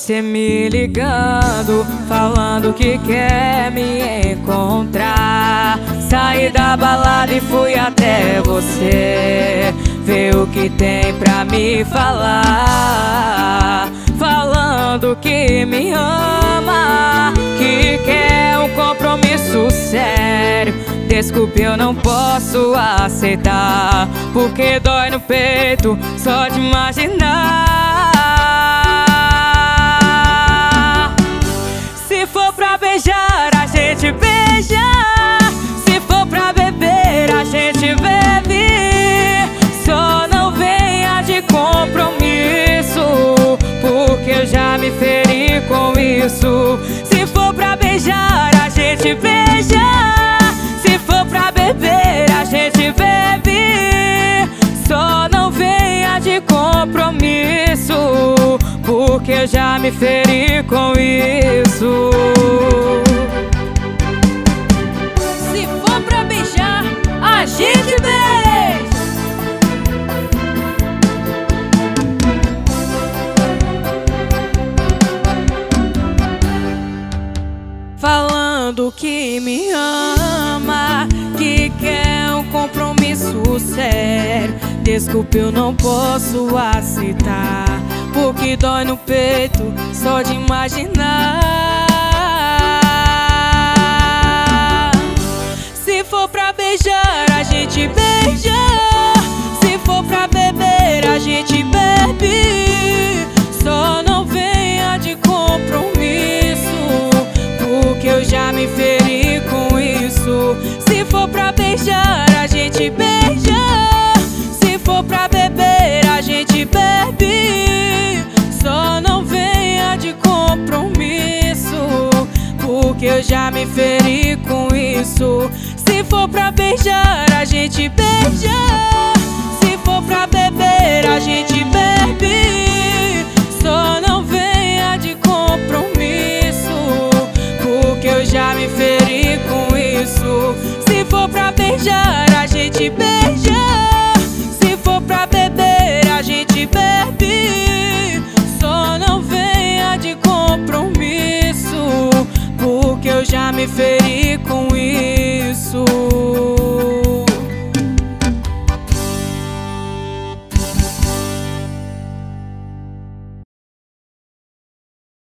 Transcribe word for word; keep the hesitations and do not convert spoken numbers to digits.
você me ligando, falando que quer me encontrar. Saí da balada e fui até você, ver o que tem pra me falar. Falando que me ama, que quer um compromisso sério. Desculpe, eu não posso aceitar, porque dói no peito só de imaginar. Se for pra beijar, a gente beija. Se for pra beber, a gente bebe. Só não venha de compromisso, porque eu já me feri com isso. Se for pra beijar, a gente beija. Se for pra beber, a gente bebe. Só não venha de compromisso, porque eu já me feri com isso. Se for pra beijar, a gente beija. Falando que me ama, que quer um compromisso sério. Desculpe, eu não posso aceitar, porque dói no peito só de imaginar. Se for pra beijar, a gente beija. Se for pra beber, a gente bebe. Só não venha de compromisso, porque eu já me feri com isso. Se for pra beijar, a gente beija. Se for pra beber, a gente bebe. Só não venha de compromisso, porque eu já me feri com isso. Se for pra beijar, a gente beija. Se for pra beber, a gente bebe. Só não venha de compromisso, porque eu já me feri com isso. Se for pra beijar, a gente beija. Se for pra beber, a gente bebe. Só não venha de compromisso, porque eu já me feri com isso.